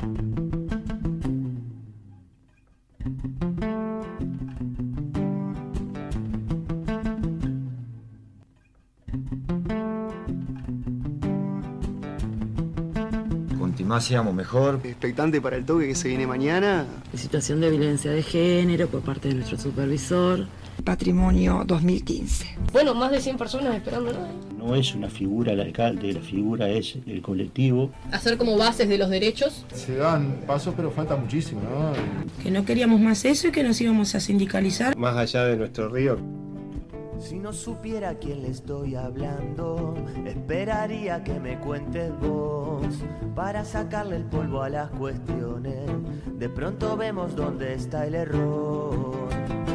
Cuanto más seamos mejor. Expectante para el toque que se viene mañana. La situación de violencia de género por parte de nuestro supervisor. Patrimonio 2015. Bueno, más de 100 personas esperándolo. No es una figura el alcalde, la figura es el colectivo. Hacer como bases de los derechos. Se dan pasos, pero falta muchísimo, ¿no? Que no queríamos más eso y que nos íbamos a sindicalizar. Más allá de nuestro río. Si no supiera a quién le estoy hablando, esperaría que me cuentes vos, para sacarle el polvo a las cuestiones. De pronto vemos dónde está el error.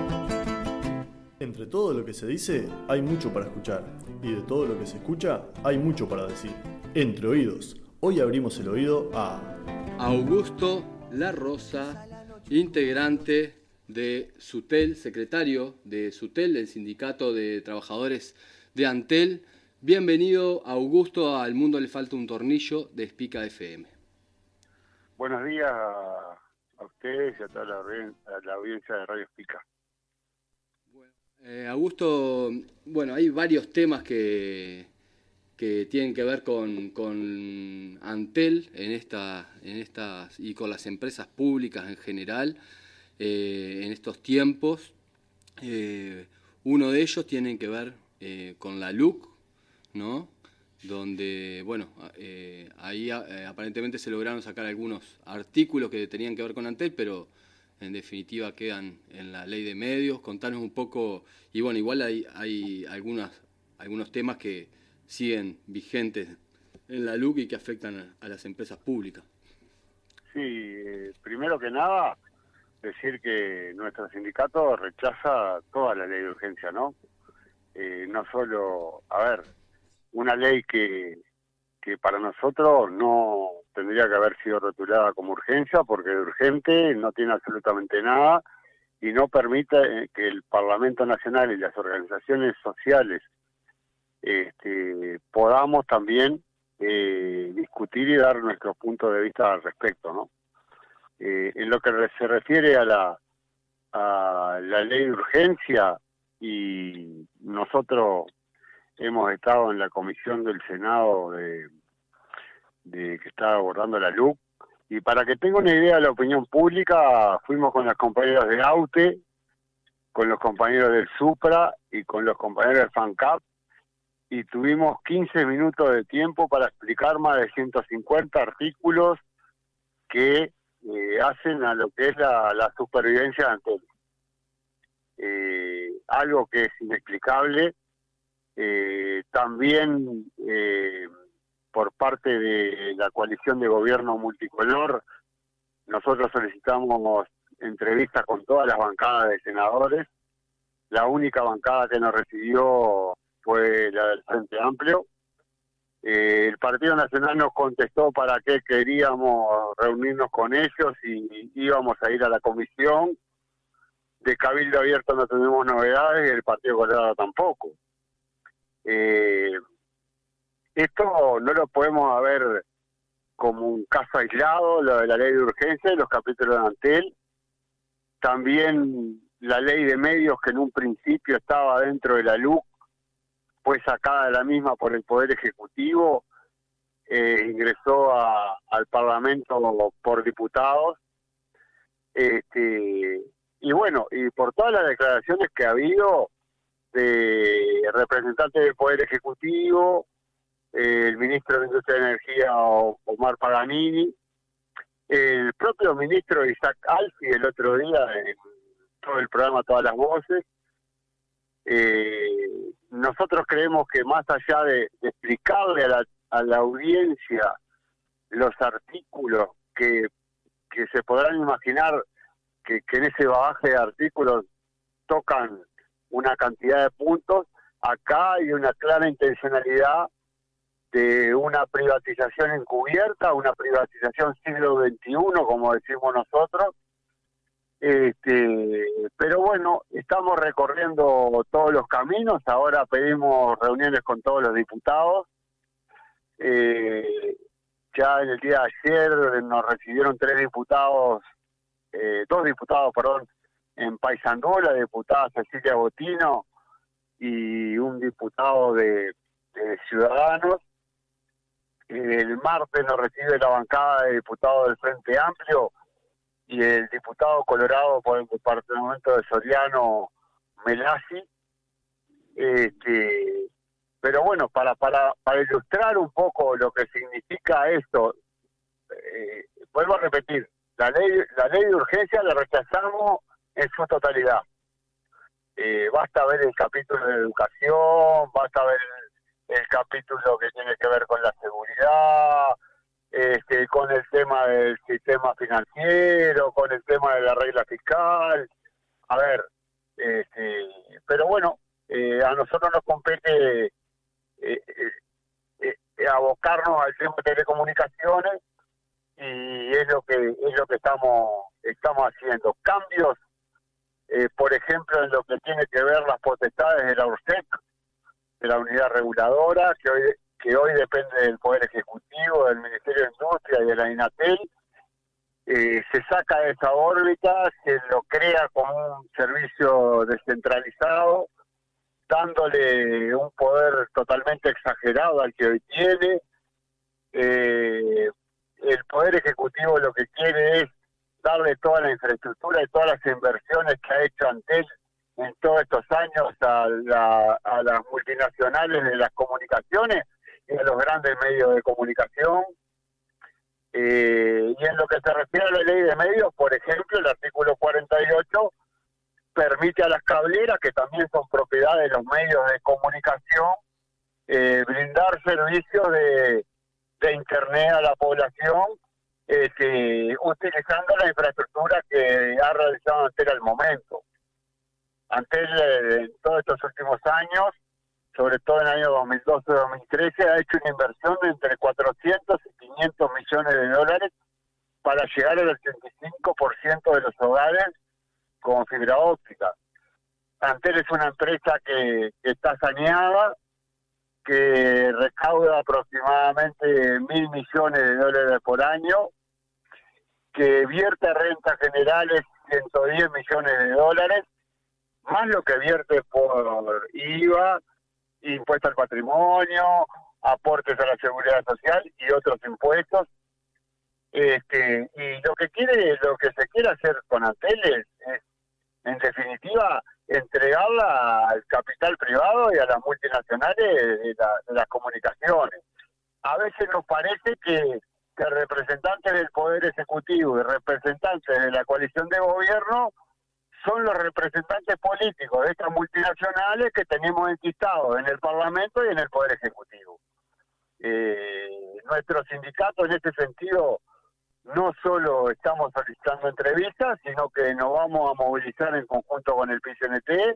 Entre todo lo que se dice, hay mucho para escuchar. Y de todo lo que se escucha, hay mucho para decir. Entre oídos, hoy abrimos el oído a Augusto La Rosa, integrante de SUTEL, secretario de SUTEL, del Sindicato de Trabajadores de Antel. Bienvenido, Augusto, a Al Mundo le falta un tornillo de Espica FM. Buenos días a ustedes y a toda la audiencia de Radio Espica. Augusto, bueno, hay varios temas que tienen que ver con Antel en estas y con las empresas públicas en general. En estos tiempos, uno de ellos tiene que ver con la LUC, ¿no? Donde, bueno, ahí aparentemente se lograron sacar algunos artículos que tenían que ver con Antel, pero en definitiva quedan en la ley de medios. Contanos un poco, y bueno, igual hay algunos temas que siguen vigentes en la LUC y que afectan a las empresas públicas. Sí, primero que nada, decir que nuestro sindicato rechaza toda la ley de urgencia, ¿no? No solo, una ley que para nosotros no tendría que haber sido rotulada como urgencia, porque de urgente no tiene absolutamente nada y no permite que el Parlamento Nacional y las organizaciones sociales podamos también discutir y dar nuestro punto de vista al respecto, ¿no? En lo que se refiere a la ley de urgencia, y nosotros hemos estado en la comisión del Senado que está abordando la LUC, y para que tenga una idea de la opinión pública, fuimos con los compañeros de AUTE, con los compañeros del SUPRA y con los compañeros del FANCAP, y tuvimos 15 minutos de tiempo para explicar más de 150 artículos que hacen a lo que es la supervivencia de Antel. Algo que es inexplicable. También por parte de la coalición de gobierno multicolor, nosotros solicitamos entrevistas con todas las bancadas de senadores. La única bancada que nos recibió fue la del Frente Amplio. El Partido Nacional nos contestó para qué queríamos reunirnos con ellos y íbamos a ir a la comisión. De Cabildo Abierto no tenemos novedades y el Partido Colorado tampoco. Esto no lo podemos ver como un caso aislado, lo de la ley de urgencia y los capítulos de Antel. También la ley de medios, que en un principio estaba dentro de la LUC, fue sacada de la misma por el Poder Ejecutivo, ingresó al Parlamento por diputados, y bueno, y por todas las declaraciones que ha habido de representantes del Poder Ejecutivo, el ministro de Industria y Energía Omar Paganini, el propio ministro Isaac Alfi el otro día en todo el programa Todas las Voces. Nosotros creemos que más allá de explicarle a la audiencia los artículos que se podrán imaginar que en ese bagaje de artículos tocan una cantidad de puntos, acá hay una clara intencionalidad de una privatización encubierta, una privatización siglo XXI, como decimos nosotros. Pero bueno, estamos recorriendo todos los caminos. Ahora pedimos reuniones con todos los diputados. Ya en el día de ayer nos recibieron dos diputados, perdón, en Paysandú, la diputada Cecilia Botino y un diputado de Ciudadanos. El martes nos recibe la bancada de diputados del Frente Amplio y el diputado colorado por el departamento de Soriano, Melasi. Pero bueno, para ilustrar un poco lo que significa esto, vuelvo a repetir, la ley de urgencia la rechazamos en su totalidad. Basta ver el capítulo de educación, basta ver el capítulo que tiene que ver con la seguridad, con el tema del sistema financiero, con el tema de la regla fiscal. A ver, pero bueno, a nosotros nos compete abocarnos al tema de telecomunicaciones y es lo que estamos haciendo. Cambios, por ejemplo, en lo que tiene que ver las potestades de la URSEC, de la unidad reguladora, que hoy depende del Poder Ejecutivo, del Ministerio de Industria y de la INATEL. Se saca de esa órbita, se lo crea como un servicio descentralizado, dándole un poder totalmente exagerado al que hoy tiene. El Poder Ejecutivo lo que quiere es darle toda la infraestructura y todas las inversiones que ha hecho Antel en todos estos años a las multinacionales de las comunicaciones y a los grandes medios de comunicación. Y en lo que se refiere a la ley de medios, por ejemplo, el artículo 48 permite a las cableras, que también son propiedad de los medios de comunicación, brindar servicios de Internet a la población, utilizando la infraestructura que ha realizado Antel al momento. Antel, en todos estos últimos años, sobre todo en el año 2012-2013, ha hecho una inversión de entre 400 y 500 millones de dólares para llegar al 85% de los hogares con fibra óptica. Antel es una empresa que está saneada, que recauda aproximadamente 1.000 millones de dólares por año, que vierte a rentas generales 110 millones de dólares, más lo que vierte por IVA, impuesto al patrimonio, aportes a la seguridad social y otros impuestos. Y lo que se quiere hacer con Antel es en definitiva entregarla al capital privado y a las multinacionales de las comunicaciones. A veces nos parece que representantes del Poder Ejecutivo y representantes de la coalición de gobierno son los representantes políticos de estas multinacionales que tenemos enquistados en el Parlamento y en el Poder Ejecutivo. Nuestro sindicato en este sentido no solo estamos solicitando entrevistas, sino que nos vamos a movilizar en conjunto con el PCNT.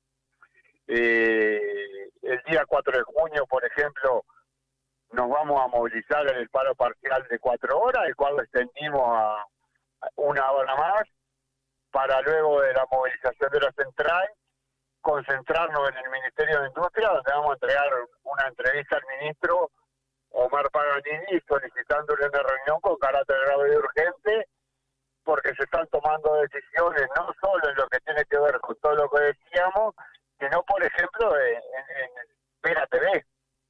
El día 4 de junio, por ejemplo, nos vamos a movilizar en el paro parcial de 4 horas, el cual lo extendimos a 1 hora más, para luego de la movilización de la central, concentrarnos en el Ministerio de Industria, donde vamos a entregar una entrevista al ministro Omar Paganini, solicitándole una reunión con carácter grave y urgente, porque se están tomando decisiones no solo en lo que tiene que ver con todo lo que decíamos, sino, por ejemplo, en Vera TV.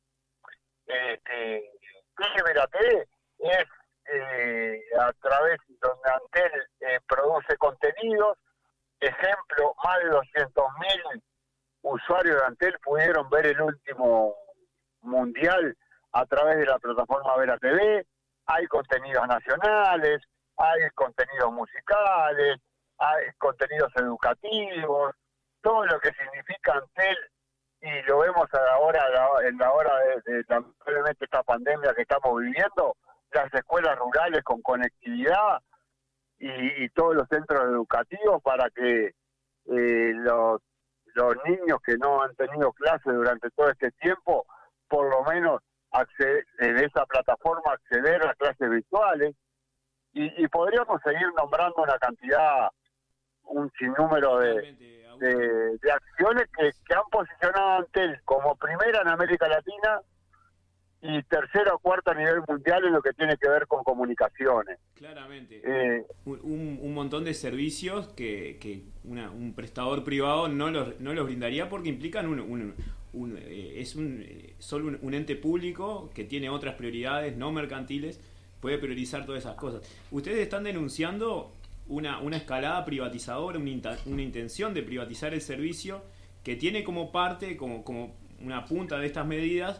Vera TV es a través donde Antel produce contenidos. Ejemplo, más de 200.000 usuarios de Antel pudieron ver el último mundial a través de la plataforma Vera TV. Hay contenidos nacionales, hay contenidos musicales, hay contenidos educativos, todo lo que significa Antel, y lo vemos ahora en la hora de lamentablemente esta pandemia que estamos viviendo, las escuelas rurales con conectividad y todos los centros educativos para que los niños que no han tenido clases durante todo este tiempo, por lo menos de esa plataforma acceder a clases virtuales, y podríamos seguir nombrando una cantidad, un sinnúmero de acciones que han posicionado a Antel como primera en América Latina y tercero o cuarto a nivel mundial en lo que tiene que ver con comunicaciones. Claramente. Un montón de servicios que un prestador privado no los brindaría porque implican solo un ente público que tiene otras prioridades no mercantiles, puede priorizar todas esas cosas. Ustedes están denunciando una escalada privatizadora, una intención de privatizar el servicio que tiene como parte, como una punta de estas medidas,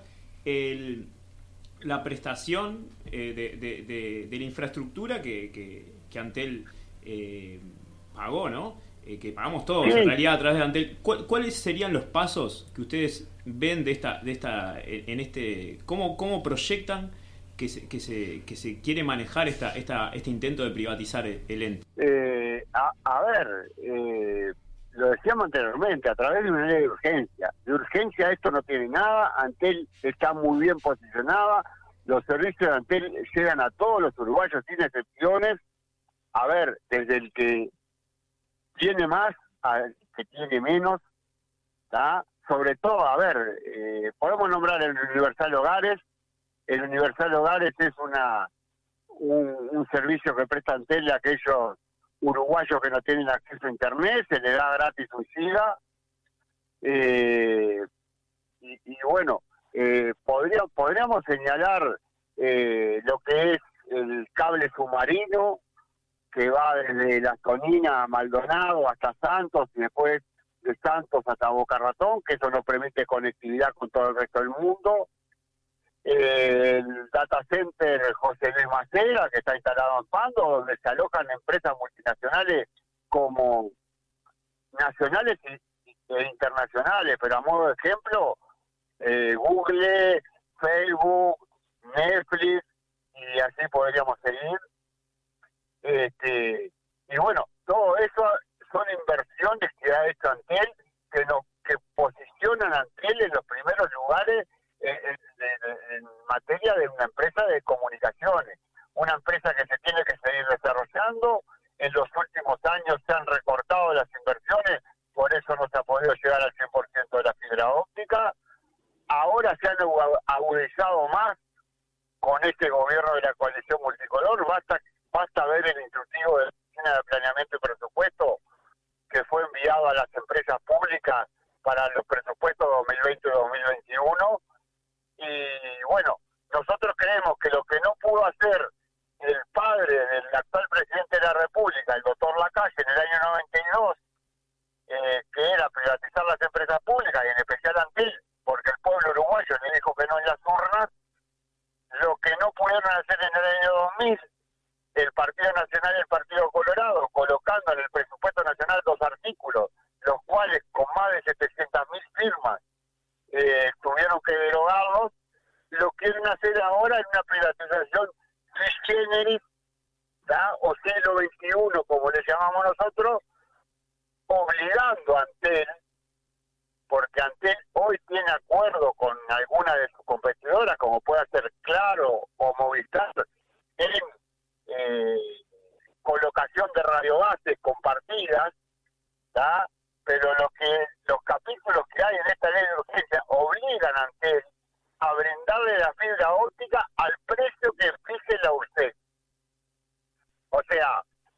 la prestación de la infraestructura que Antel pagó, ¿no? Que pagamos todos, en realidad, a través de Antel. ¿Cuáles serían los pasos que ustedes ven cómo proyectan que se quiere manejar este intento de privatizar el ente? Lo decíamos anteriormente, a través de una ley de urgencia. De urgencia esto no tiene nada, Antel está muy bien posicionada, los servicios de Antel llegan a todos los uruguayos sin excepciones, desde el que tiene más al que tiene menos, ¿tá? Sobre todo, podemos nombrar el Universal Hogares. El Universal Hogares es un servicio que presta Antel a aquellos uruguayos que no tienen acceso a internet, se le da gratis un giga, podríamos señalar lo que es el cable submarino que va desde La Tonina a Maldonado hasta Santos y después de Santos hasta Boca Ratón, que eso nos permite conectividad con todo el resto del mundo. El data center José Luis Macera, que está instalado en Pando, donde se alojan empresas multinacionales como nacionales e internacionales, pero a modo de ejemplo, Google, Facebook, Netflix, y así podríamos seguir. Todo eso son inversiones que ha hecho Antel, que posicionan a Antel en los primeros lugares en materia de una empresa de comunicaciones, una empresa que se tiene que seguir desarrollando. En los últimos años se han recortado las inversiones, por eso no se ha podido llegar al 100% de la fibra óptica. Ahora se han agudizado más con este gobierno de la coalición multicolor. Basta ver el instructivo de la Oficina de Planeamiento y Presupuesto que fue enviado a las empresas públicas para los presupuestos 2020 y 2021. Nosotros creemos que lo que no pudo hacer el padre del actual presidente de la República, el doctor Lacalle, en el año 92, que era privatizar las empresas públicas, y en especial Antel, porque el pueblo uruguayo le dijo que no en las urnas, lo que no pudieron hacer en el año 2000, el Partido Nacional y el Partido Colorado, colocando en el presupuesto nacional 2 artículos, los cuales con más de 700.000 firmas tuvieron que derogarlos, lo quieren hacer ahora en una privatización sui generis, ¿tá? O siglo XXI, como le llamamos nosotros, obligando a Antel, porque Antel hoy tiene acuerdo con alguna de sus competidoras, como puede ser Claro o Movistar, en colocación de radiobases compartidas, ¿tá? Pero los capítulos que hay en esta ley de urgencia obligan a Antel a brindarle la fibra óptica al precio que fije la URSSEC. O sea,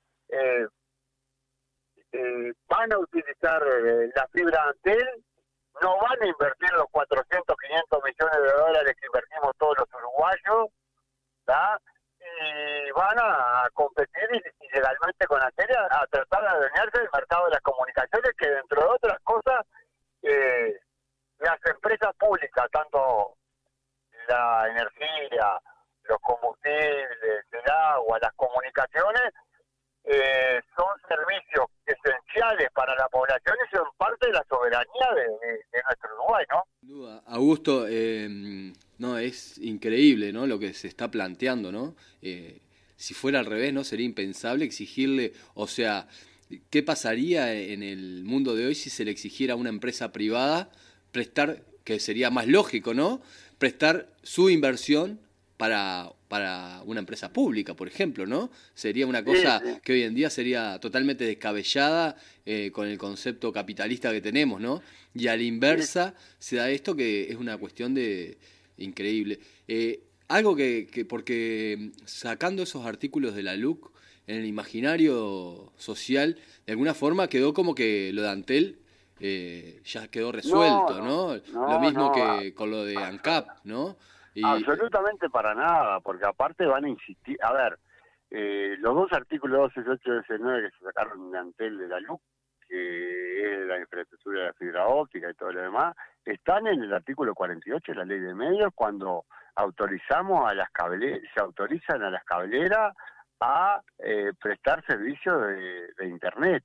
van a utilizar la fibra Antel, no van a invertir los 400, 500 millones de dólares que invertimos todos los uruguayos, ¿tá? Y van a competir ilegalmente con Antel a tratar de adueñarse del mercado de las comunicaciones, que dentro de otras cosas, las empresas públicas, tanto la energía, los combustibles, el agua, las comunicaciones, son servicios esenciales para la población y son parte de la soberanía de nuestro Uruguay, ¿no? Sin duda. Augusto, no, es increíble, ¿no?, lo que se está planteando, ¿no? Si fuera al revés, ¿no?, sería impensable exigirle, o sea, ¿qué pasaría en el mundo de hoy si se le exigiera a una empresa privada prestar, que sería más lógico, ¿no?, prestar su inversión para una empresa pública, por ejemplo, ¿no? Sería una cosa que hoy en día sería totalmente descabellada con el concepto capitalista que tenemos, ¿no? Y a la inversa se da esto, que es una cuestión de increíble. Algo porque sacando esos artículos de la LUC, en el imaginario social, de alguna forma quedó como que lo de Antel ya quedó resuelto, ¿no? Lo mismo que con lo de ANCAP, ¿no? Absolutamente para nada, porque aparte van a insistir. A ver, los dos artículos 12, 8 y 19 que se sacaron de Antel de la LUC, que es la infraestructura de la fibra óptica y todo lo demás, están en el artículo 48 de la Ley de Medios, cuando autorizamos a las cableras, se autorizan a las cableras a prestar servicios de Internet.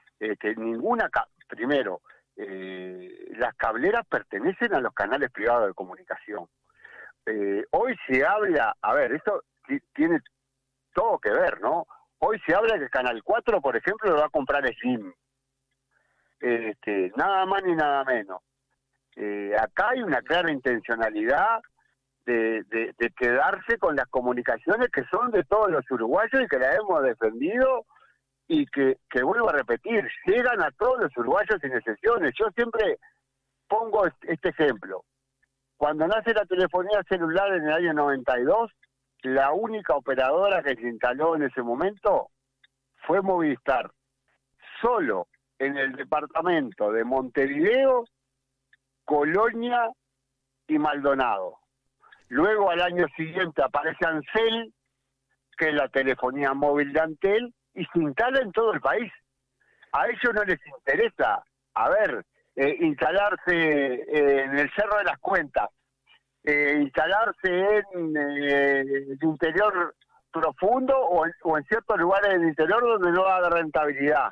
Primero, las cableras pertenecen a los canales privados de comunicación. Hoy se habla, a ver, esto tiene todo que ver, ¿no? Hoy se habla que el Canal 4, por ejemplo, lo va a comprar Slim. Nada más ni nada menos. Acá hay una clara intencionalidad de quedarse con las comunicaciones que son de todos los uruguayos y que las hemos defendido y que vuelvo a repetir, llegan a todos los uruguayos sin excepciones. Yo siempre pongo este ejemplo. Cuando nace la telefonía celular en el año 92, la única operadora que se instaló en ese momento fue Movistar. Solo en el departamento de Montevideo, Colonia y Maldonado. Luego al año siguiente aparece Ancel, que es la telefonía móvil de Antel, y se instala en todo el país. A ellos no les interesa, instalarse en el Cerro de las Cuentas, instalarse en el interior profundo o en ciertos lugares del interior donde no da rentabilidad.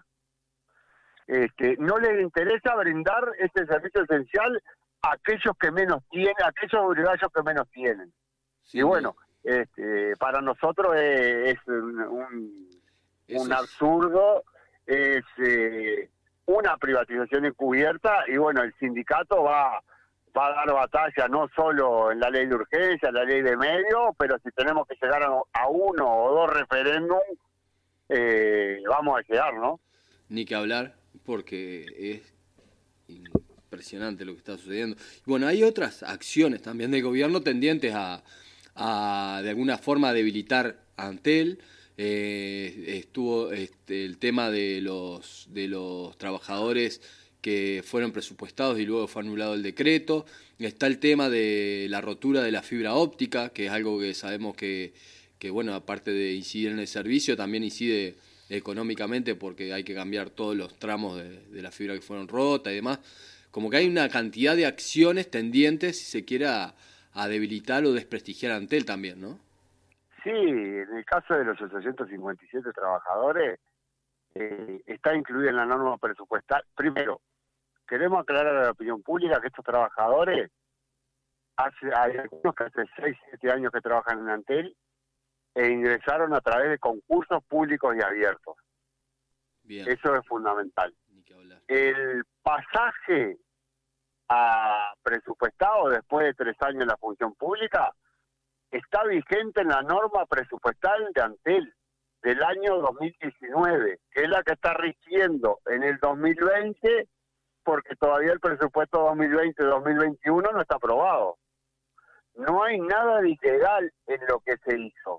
No les interesa brindar este servicio esencial a aquellos que menos tienen, a aquellos uruguayos que menos tienen. Sí, y bueno, para nosotros es un absurdo, es una privatización encubierta, y bueno, el sindicato va a dar batalla no solo en la ley de urgencia, en la ley de medios, pero si tenemos que llegar a uno o dos referéndums, vamos a llegar, ¿no? Ni que hablar, porque es impresionante lo que está sucediendo. Bueno, hay otras acciones también del gobierno tendientes a de alguna forma debilitar a Antel. Estuvo el tema de los trabajadores que fueron presupuestados y luego fue anulado el decreto. Está el tema de la rotura de la fibra óptica, que es algo que sabemos que bueno, aparte de incidir en el servicio, también incide económicamente porque hay que cambiar todos los tramos de la fibra que fueron rotas y demás. Como que hay una cantidad de acciones tendientes, si se quiere, a debilitar o desprestigiar a Antel también, ¿no? Sí, en el caso de los 857 trabajadores, está incluida en la norma presupuestal. Primero, queremos aclarar a la opinión pública que estos trabajadores, hay algunos que hace 6, 7 años que trabajan en Antel, e ingresaron a través de concursos públicos y abiertos. Bien. Eso es fundamental. El pasaje a presupuestado después de 3 años en la función pública está vigente en la norma presupuestal de Antel del año 2019, que es la que está rigiendo en el 2020, porque todavía el presupuesto 2020-2021 no está aprobado. No hay nada de ilegal en lo que se hizo.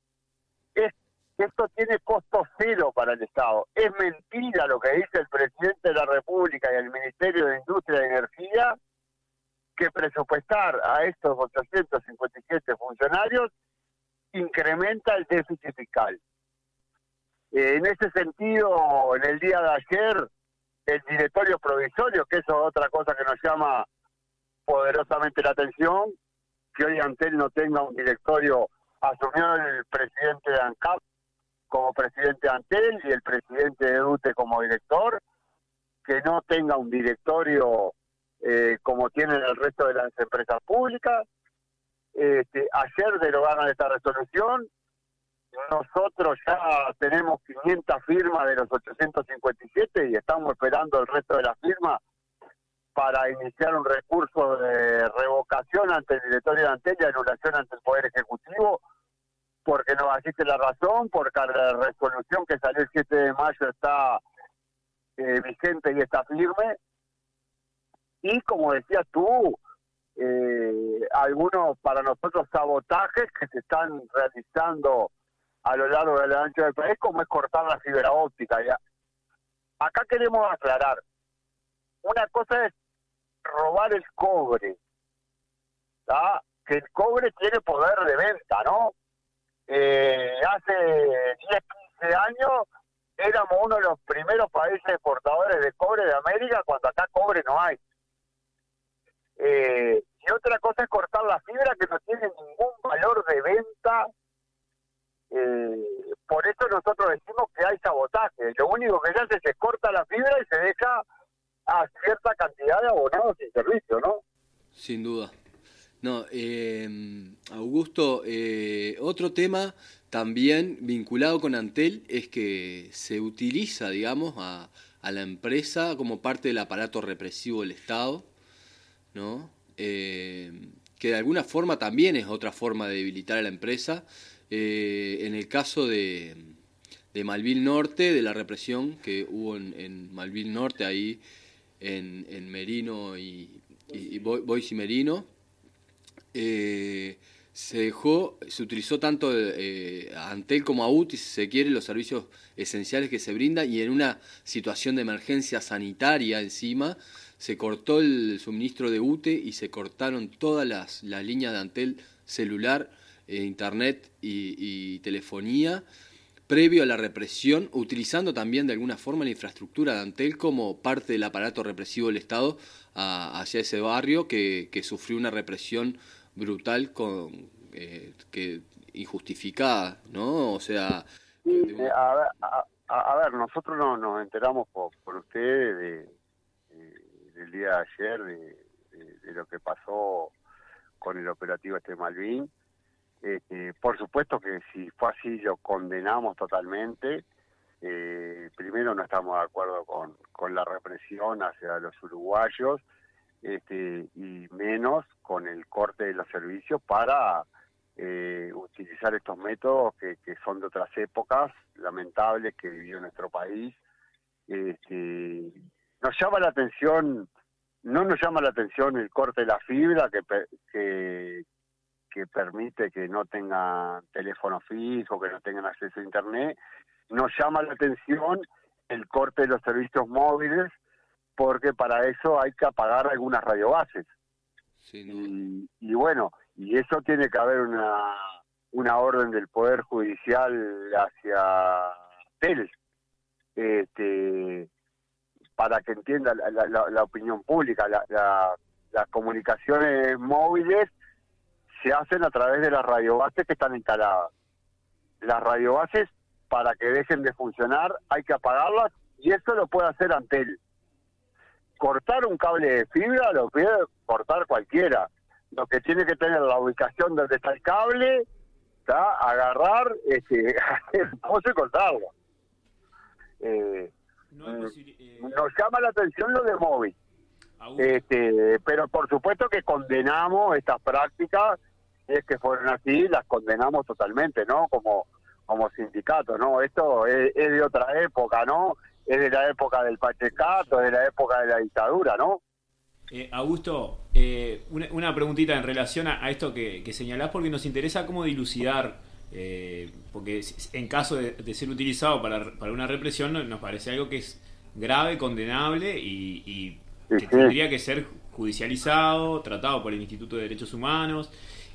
Esto tiene costo cero para el Estado. Es mentira lo que dice el presidente de la República y el Ministerio de Industria y Energía, que presupuestar a estos 857 funcionarios incrementa el déficit fiscal. En ese sentido, en el día de ayer, el directorio provisorio, que eso es otra cosa que nos llama poderosamente la atención, que hoy Antel no tenga un directorio, asumió el presidente de ANCAP como presidente de Antel y el presidente de UTE como director, que no tenga un directorio como tienen el resto de las empresas públicas. Ayer derogaron esta resolución. Nosotros ya tenemos 500 firmas de los 857 y estamos esperando el resto de las firmas para iniciar un recurso de revocación ante el directorio de Antel y anulación ante el Poder Ejecutivo, porque nos asiste la razón, porque la resolución que salió el 7 de mayo está vigente y está firme. Y como decías tú, algunos para nosotros sabotajes que se están realizando a lo largo del ancho del país, como es cortar la fibra óptica. Ya. Acá queremos aclarar, una cosa es robar el cobre, ¿tá? Que el cobre tiene poder de venta, ¿no? Hace 10, 15 años éramos uno de los primeros países exportadores de cobre de América, cuando acá cobre no hay. Y otra cosa es cortar la fibra, que no tiene ningún valor de venta. Por eso nosotros decimos que hay sabotaje. Lo único que se hace es se corta la fibra y se deja a cierta cantidad de abonados sin servicio, ¿no? Sin duda. No, Augusto, otro tema también vinculado con Antel es que se utiliza, digamos, a la empresa como parte del aparato represivo del Estado, ¿no? Que de alguna forma también es otra forma de debilitar a la empresa. En el caso de Malvin Norte, de la represión que hubo en Malvin Norte, ahí en Merino y Bois y Merino, se utilizó tanto a Antel como a UTI, si se quiere, los servicios esenciales que se brindan, y en una situación de emergencia sanitaria encima, se cortó el suministro de UTE y se cortaron todas las líneas de Antel celular, internet y telefonía, previo a la represión, utilizando también de alguna forma la infraestructura de Antel como parte del aparato represivo del Estado hacia ese barrio que sufrió una represión brutal que injustificada, ¿no? O sea... A ver, nosotros nos enteramos por ustedes del día de ayer de lo que pasó con el operativo Malvin. Por supuesto que si fue así lo condenamos totalmente. Primero no estamos de acuerdo con la represión hacia los uruguayos, y menos con el corte de los servicios para utilizar estos métodos que son de otras épocas lamentables que vivió nuestro país. Nos llama la atención, no nos llama la atención el corte de la fibra que permite que no tengan teléfono fijo, que no tengan acceso a internet. Nos llama la atención el corte de los servicios móviles, porque para eso hay que apagar algunas radiobases. Sí, y bueno, y eso tiene que haber una orden del Poder Judicial hacia TEL, para que entienda la opinión pública. Las comunicaciones móviles se hacen a través de las radiobases que están instaladas. Las radiobases, para que dejen de funcionar, hay que apagarlas, y eso lo puede hacer Antel. Cortar un cable de fibra lo puede cortar cualquiera. Lo que tiene que tener la ubicación donde está el cable, ¿tá? Agarrar, hacer un pozo y cortarlo. Nos llama la atención lo de móvil. Pero por supuesto que condenamos estas prácticas. Es que fueron así, las condenamos totalmente, ¿no? Como sindicato, ¿no? Esto es de otra época, ¿no? Es de la época del Pachecato, de la época de la dictadura, ¿no? Augusto, una preguntita en relación a esto que señalás, porque nos interesa cómo dilucidar, porque en caso de ser utilizado para una represión, nos parece algo que es grave, condenable y que tendría que ser judicializado, tratado por el Instituto de Derechos Humanos.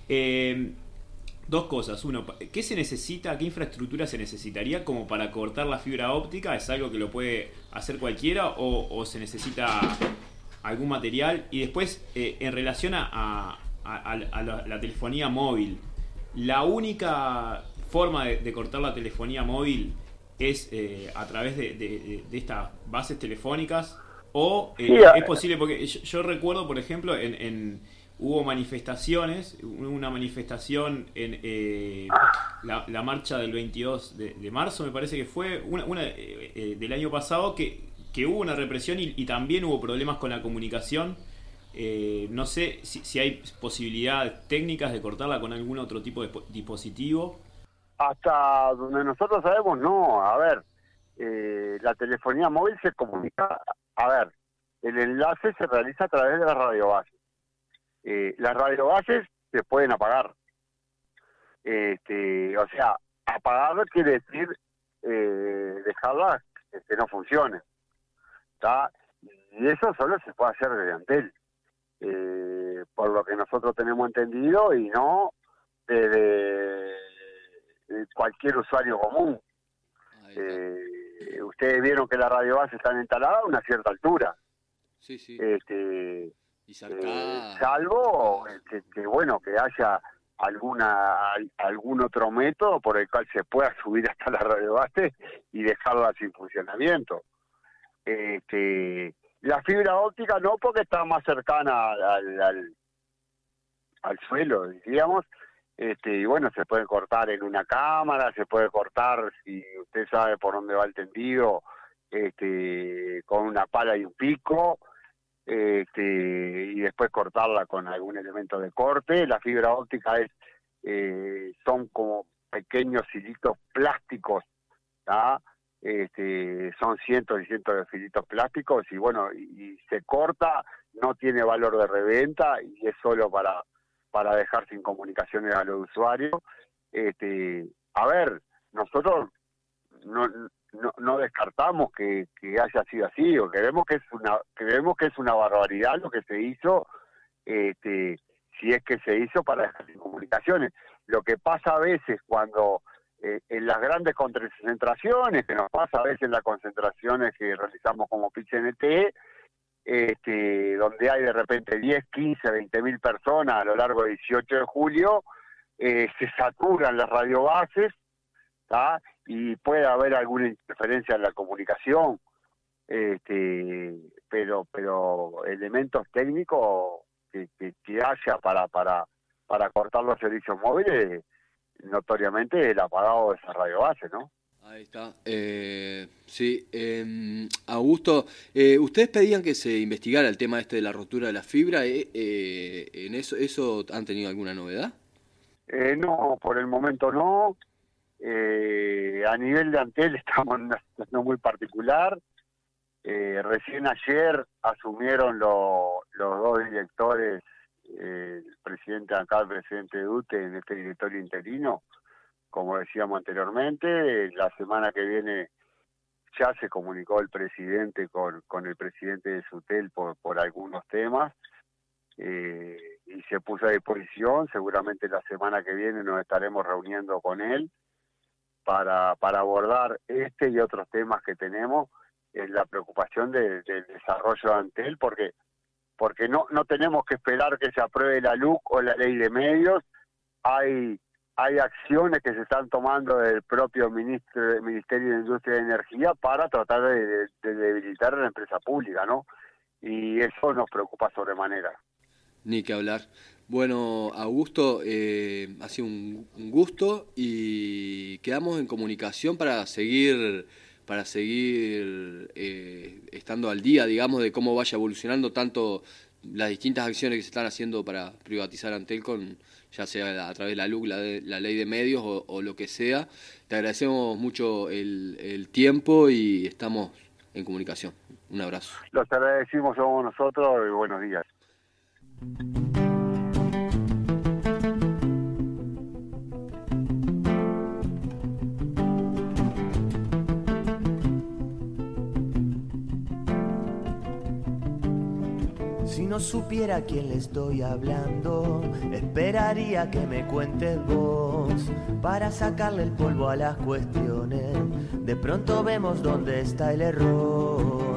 Dos cosas. Uno, ¿qué se necesita, qué infraestructura se necesitaría como para cortar la fibra óptica? ¿Es algo que lo puede hacer cualquiera o se necesita algún material? Y después, en relación a la telefonía móvil, ¿la única forma de cortar la telefonía móvil es a través de estas bases telefónicas? ¿O es posible? Porque yo recuerdo, por ejemplo, hubo manifestaciones, una manifestación en la marcha del 22 de marzo, me parece que fue, una del año pasado, que hubo una represión y también hubo problemas con la comunicación. No sé si hay posibilidades técnicas de cortarla con algún otro tipo de dispositivo. Hasta donde nosotros sabemos, no. A ver, la telefonía móvil se comunica. A ver, el enlace se realiza a través de la radiobase. Las radiobases se pueden apagar. O sea, apagarlo quiere decir dejarlas que no funcionen. ¿Está? Y eso solo se puede hacer desde Antel, por lo que nosotros tenemos entendido, y no desde cualquier usuario común. Ustedes vieron que las radiobases están instaladas a una cierta altura. Sí, sí. Y salvo que bueno, que haya algún otro método por el cual se pueda subir hasta la radiobase y dejarla sin funcionamiento. La fibra óptica no, porque está más cercana al suelo, diríamos. Y bueno, se puede cortar en una cámara, se puede cortar, si usted sabe por dónde va el tendido, con una pala y un pico, y después cortarla con algún elemento de corte. La fibra óptica son como pequeños hilitos plásticos, ¿tá? Son cientos y cientos de filitos plásticos, y bueno, y se corta, no tiene valor de reventa y es solo para dejar sin comunicaciones a los usuarios. A ver, nosotros no descartamos que haya sido así, o creemos que es una barbaridad lo que se hizo, si es que se hizo para dejar sin comunicaciones. Lo que pasa a veces cuando en las grandes concentraciones, que nos pasa a veces en las concentraciones que realizamos como PIT-CNT, donde hay de repente 10, 15, 20.000 personas a lo largo del 18 de julio, se saturan las radiobases, ¿tá? Y puede haber alguna interferencia en la comunicación, pero elementos técnicos que haya para cortar los servicios móviles, notoriamente el apagado de esa radiobase, ¿no? Ahí está. Sí, Augusto, ustedes pedían que se investigara el tema de la rotura de la fibra. ¿En eso han tenido alguna novedad? No, por el momento no. A nivel de Antel estamos en una situación muy particular. Recién ayer asumieron los dos directores, el presidente acá, el presidente Dute, en este directorio interino, como decíamos anteriormente. La semana que viene ya se comunicó el presidente con el presidente de Sutel por algunos temas, y se puso a disposición. Seguramente la semana que viene nos estaremos reuniendo con él para abordar este y otros temas que tenemos en la preocupación del desarrollo de Antel, porque no tenemos que esperar que se apruebe la LUC o la ley de medios. Hay acciones que se están tomando del propio Ministerio de Industria y Energía para tratar de debilitar a la empresa pública, ¿no? Y eso nos preocupa sobremanera. Ni que hablar. Bueno, Augusto, ha sido un gusto y quedamos en comunicación para seguir estando al día, digamos, de cómo vaya evolucionando tanto las distintas acciones que se están haciendo para privatizar Antel, ya sea a través de la LUC, la ley de medios o lo que sea. Te agradecemos mucho el tiempo y estamos en comunicación. Un abrazo. Los agradecimos somos nosotros y buenos días. Si no supiera a quién le estoy hablando, esperaría que me cuentes vos para sacarle el polvo a las cuestiones. De pronto vemos dónde está el error.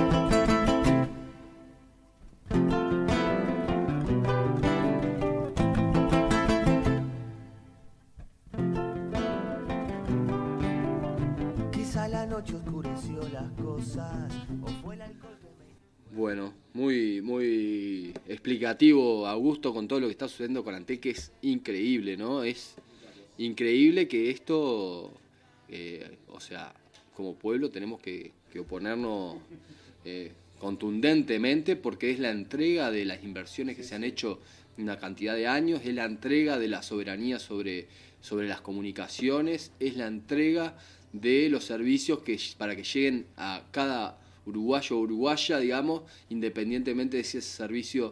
Quizá la noche oscureció las cosas o fue el alcohol que me... Bueno, muy explicativo, Augusto, con todo lo que está sucediendo con Antel, que es increíble, ¿no? Es increíble que esto, o sea, como pueblo tenemos que oponernos contundentemente, porque es la entrega de las inversiones que se han hecho una cantidad de años, es la entrega de la soberanía sobre las comunicaciones, es la entrega de los servicios para que lleguen a cada uruguayo o uruguaya, digamos, independientemente de si ese servicio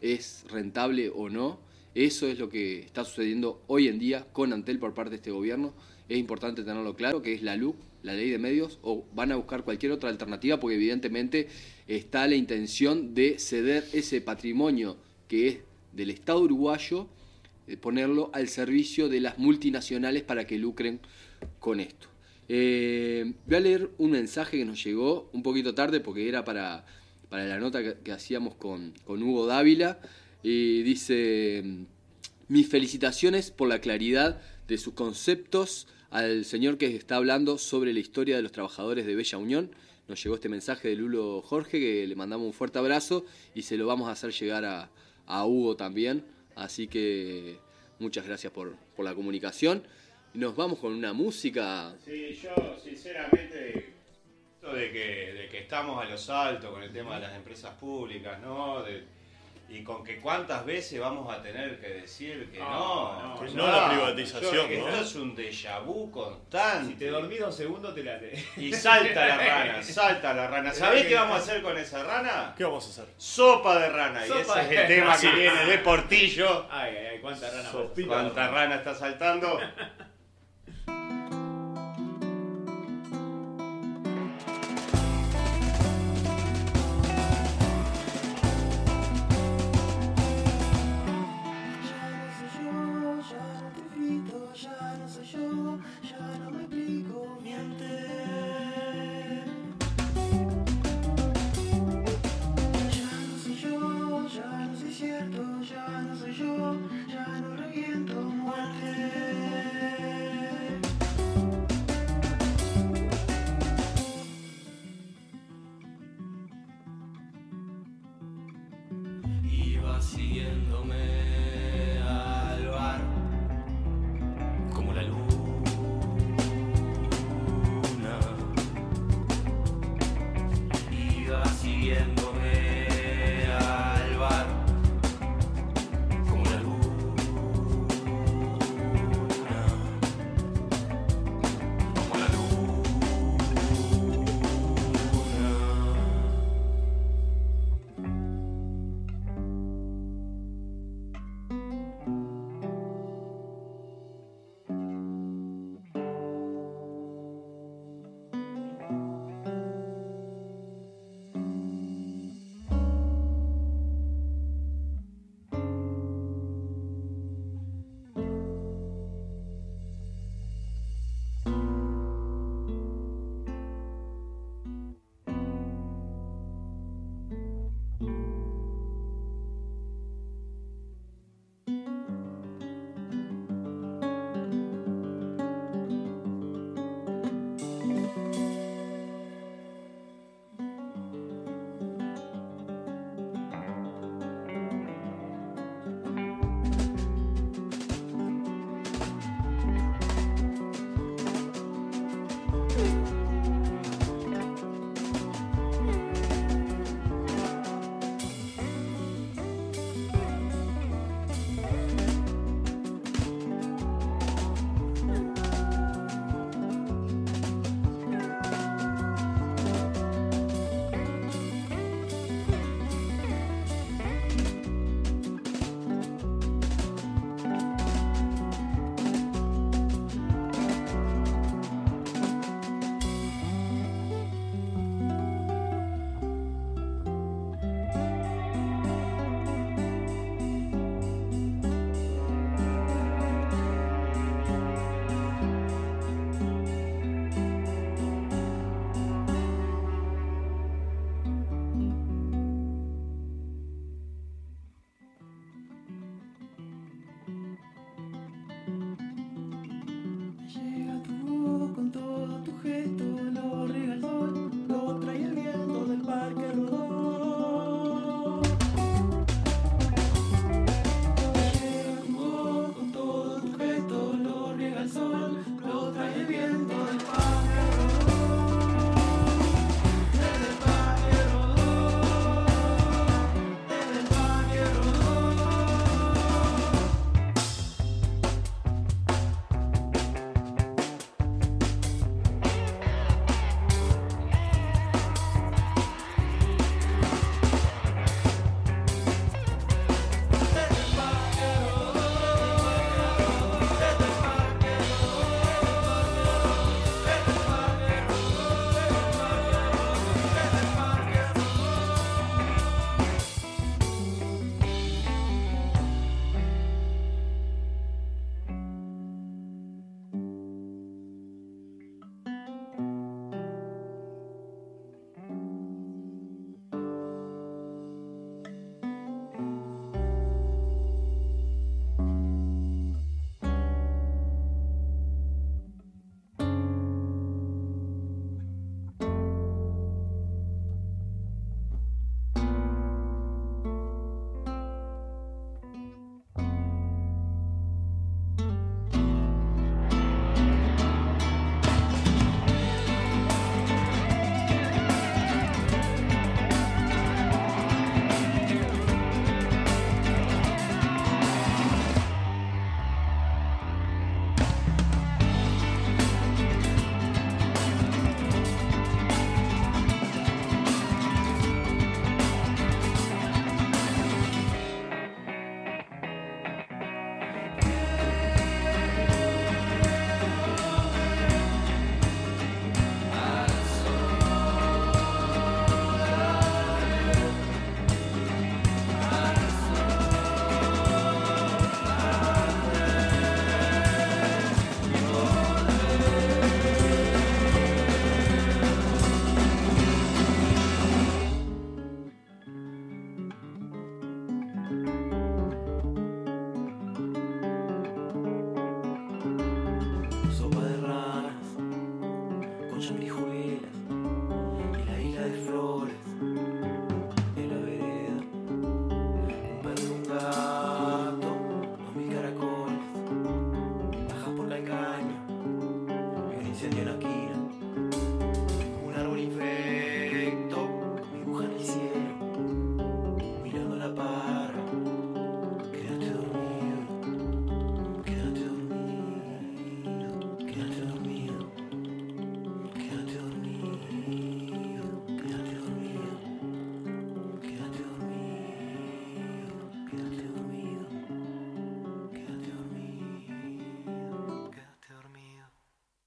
es rentable o no. Eso es lo que está sucediendo hoy en día con Antel por parte de este gobierno. Es importante tenerlo claro, que es la LUC, la ley de medios, o van a buscar cualquier otra alternativa, porque evidentemente está la intención de ceder ese patrimonio que es del Estado uruguayo, ponerlo al servicio de las multinacionales para que lucren con esto. Voy a leer un mensaje que nos llegó un poquito tarde, porque era para la nota que hacíamos con Hugo Dávila, y dice: mis felicitaciones por la claridad de sus conceptos al señor que está hablando sobre la historia de los trabajadores de Bella Unión. Nos llegó este mensaje de Lulo Jorge, que le mandamos un fuerte abrazo y se lo vamos a hacer llegar a Hugo también. Así que muchas gracias por la comunicación. Nos vamos con una música. Sí, yo sinceramente, esto de que estamos a los altos con el tema de las empresas públicas, ¿no? Y con que cuántas veces vamos a tener que decir que no la privatización, que ¿no? esto es un déjà vu constante. Si te dormís 2 segundos, te la Y salta la rana, salta la rana. ¿Sabés qué vamos a hacer con esa rana? ¿Qué vamos a hacer? Sopa de rana. Y ese es el tema que viene de Portillo. Ay, cuánta rana. ¿Cuánta rana está saltando? Iba siguiéndome al bar como la luna. Iba siguiéndome al bar como la luna. Como la luna. sanguijuelas.